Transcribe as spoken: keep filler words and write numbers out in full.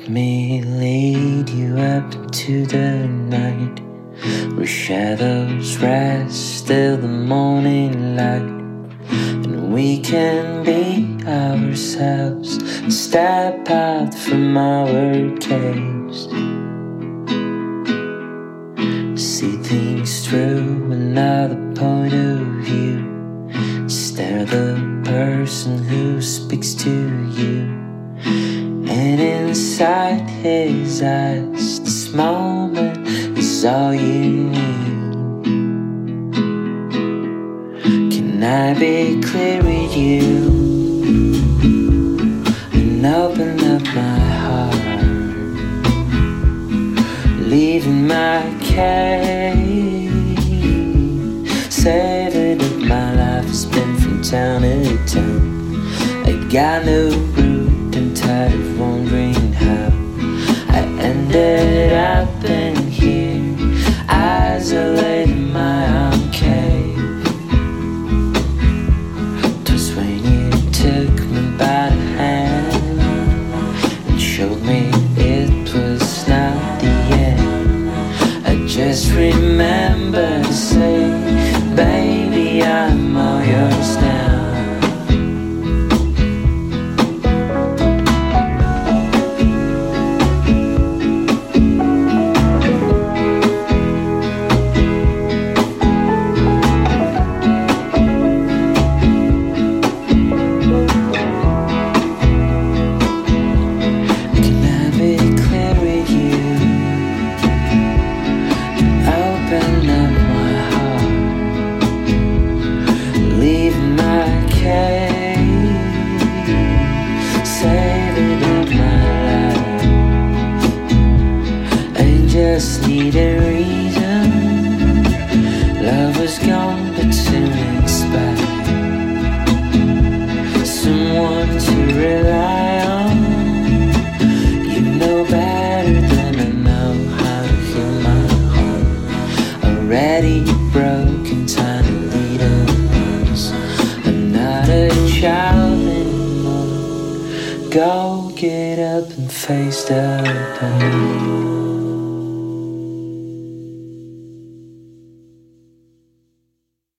Let me lead you up to the night where shadows rest till the morning light, and we can be ourselves and step out from our caves. See things through another point of view. Stare the person who speaks to you, and inside his eyes this moment is all you need. Can I be clear with you and open up my heart, leaving my cave, saving up my life has been from town to town. I got no route and tired of wondering how I ended up in here, isolated in my own cave. Twas when you took me by the hand and showed me it was not the end. I just remember to say, baby, I'm all yours now. Just need a reason. Love was gone, but soon it's back. Someone to rely on. You know better than I know how to heal my heart. Already broken, time to lead us. I'm not a child anymore. Go get up and face the pain.